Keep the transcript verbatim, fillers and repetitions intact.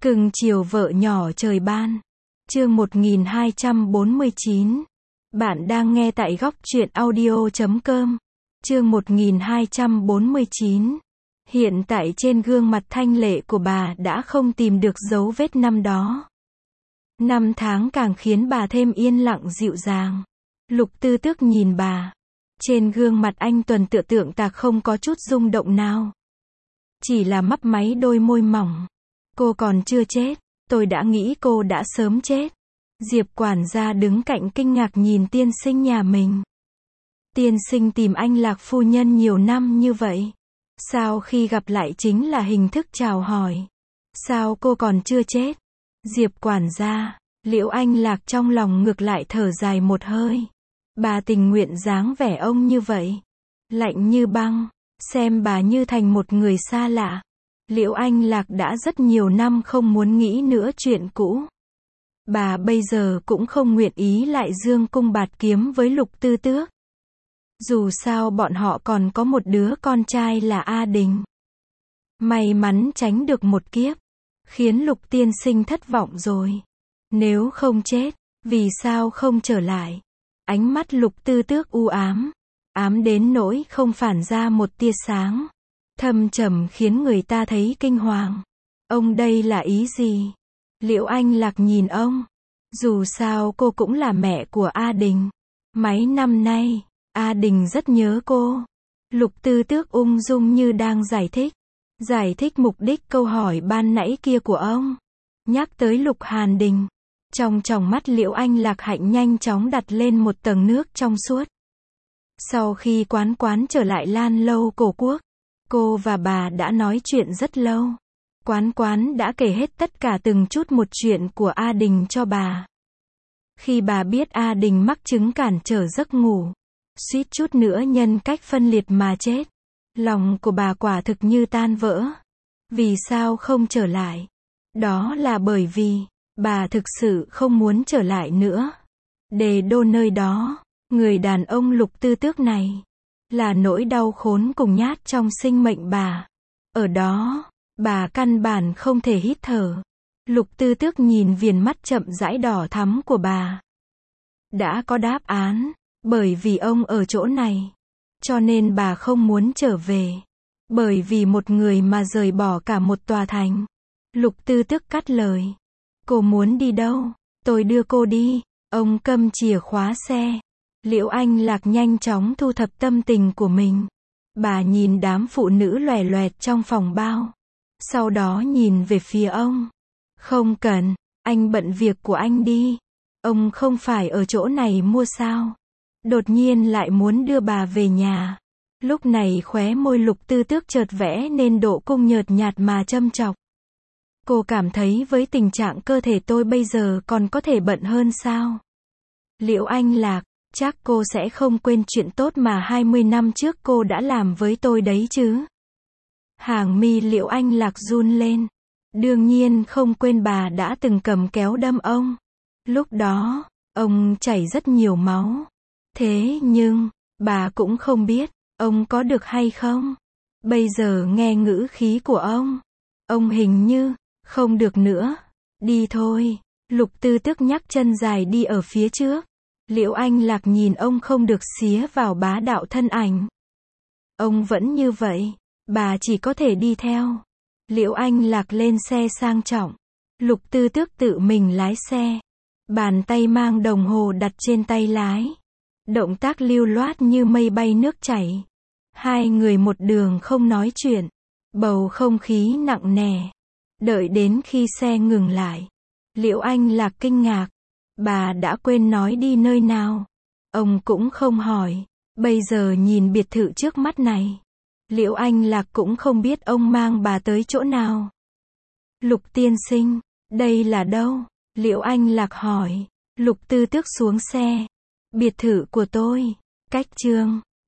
Cưng chiều vợ nhỏ trời ban. Chương một nghìn hai trăm bốn mươi chín. Bạn đang nghe tại góc truyện audio chấm com. Chương một nghìn hai trăm bốn mươi chín. Hiện tại trên gương mặt thanh lệ của bà đã không tìm được dấu vết năm đó. Năm tháng càng khiến bà thêm yên lặng dịu dàng. Lục Tư Tước nhìn bà. Trên gương mặt anh tuần tựa tượng tạc không có chút rung động nào. Chỉ là mấp máy đôi môi mỏng. Cô còn chưa chết, tôi đã nghĩ cô đã sớm chết. Diệp quản gia đứng cạnh kinh ngạc nhìn tiên sinh nhà mình. Tiên sinh tìm anh Lạc phu nhân nhiều năm như vậy. Sao khi gặp lại chính là hình thức chào hỏi? Sao cô còn chưa chết? Diệp quản gia, Liễu Anh Lạc trong lòng ngược lại thở dài một hơi. Bà tình nguyện dáng vẻ ông như vậy. Lạnh như băng, xem bà như thành một người xa lạ. Liễu Anh Lạc đã rất nhiều năm không muốn nghĩ nữa chuyện cũ. Bà bây giờ cũng không nguyện ý lại dương cung bạt kiếm với Lục Tư Tước. Dù sao bọn họ còn có một đứa con trai là A Đình. May mắn tránh được một kiếp, khiến Lục tiên sinh thất vọng rồi. Nếu không chết, vì sao không trở lại? Ánh mắt Lục Tư Tước u ám, ám đến nỗi không phản ra một tia sáng. Thâm trầm khiến người ta thấy kinh hoàng. Ông đây là ý gì? Liễu Anh Lạc nhìn ông. Dù sao cô cũng là mẹ của A Đình. Mấy năm nay, A Đình rất nhớ cô. Lục Tư Tước ung dung như đang giải thích. Giải thích mục đích câu hỏi ban nãy kia của ông. Nhắc tới Lục Hàn Đình. Trong tròng mắt Liễu Anh Lạc hạnh nhanh chóng đặt lên một tầng nước trong suốt. Sau khi quán quán trở lại Lan Lâu Cổ Quốc, cô và bà đã nói chuyện rất lâu. Quán quán đã kể hết tất cả từng chút một chuyện của A Đình cho bà. Khi bà biết A Đình mắc chứng cản trở giấc ngủ, suýt chút nữa nhân cách phân liệt mà chết, lòng của bà quả thực như tan vỡ. Vì sao không trở lại? Đó là bởi vì bà thực sự không muốn trở lại nữa. Đề đô nơi đó, người đàn ông Lục Tư Tước này là nỗi đau khốn cùng nhát trong sinh mệnh bà. Ở đó, bà căn bản không thể hít thở. Lục Tư Tước nhìn viền mắt chậm rãi đỏ thắm của bà. Đã có đáp án, bởi vì ông ở chỗ này. Cho nên bà không muốn trở về. Bởi vì một người mà rời bỏ cả một tòa thành. Lục Tư Tước cắt lời. Cô muốn đi đâu? Tôi đưa cô đi. Ông cầm chìa khóa xe. Liễu Anh Lạc nhanh chóng thu thập tâm tình của mình. Bà nhìn đám phụ nữ loè loẹt trong phòng bao. Sau đó nhìn về phía ông. Không cần, anh bận việc của anh đi. Ông không phải ở chỗ này mua sao? Đột nhiên lại muốn đưa bà về nhà. Lúc này khóe môi Lục Tư Tước chợt vẽ nên độ cung nhợt nhạt mà châm chọc. Cô cảm thấy với tình trạng cơ thể tôi bây giờ còn có thể bận hơn sao? Liễu Anh Lạc, chắc cô sẽ không quên chuyện tốt mà hai mươi năm trước cô đã làm với tôi đấy chứ? Hàng mi Liễu Anh Lạc run lên. Đương nhiên không quên bà đã từng cầm kéo đâm ông. Lúc đó, ông chảy rất nhiều máu. Thế nhưng, bà cũng không biết, ông có được hay không? Bây giờ nghe ngữ khí của ông, ông hình như không được nữa. Đi thôi. Lục Tư Tước nhắc chân dài đi ở phía trước. Liễu Anh Lạc nhìn ông không được xía vào bá đạo thân ảnh. Ông vẫn như vậy, bà chỉ có thể đi theo. Liễu Anh Lạc lên xe sang trọng. Lục Tư Tước tự mình lái xe. Bàn tay mang đồng hồ đặt trên tay lái. Động tác lưu loát như mây bay nước chảy. Hai người một đường không nói chuyện. Bầu không khí nặng nề. Đợi đến khi xe ngừng lại, Liễu Anh Lạc kinh ngạc. Bà đã quên nói đi nơi nào. Ông cũng không hỏi. Bây giờ nhìn biệt thự trước mắt này, Liễu Anh Lạc cũng không biết ông mang bà tới chỗ nào. Lục tiên sinh, đây là đâu? Liễu Anh Lạc hỏi. Lục Tư Tước xuống xe. Biệt thự của tôi, cách Chương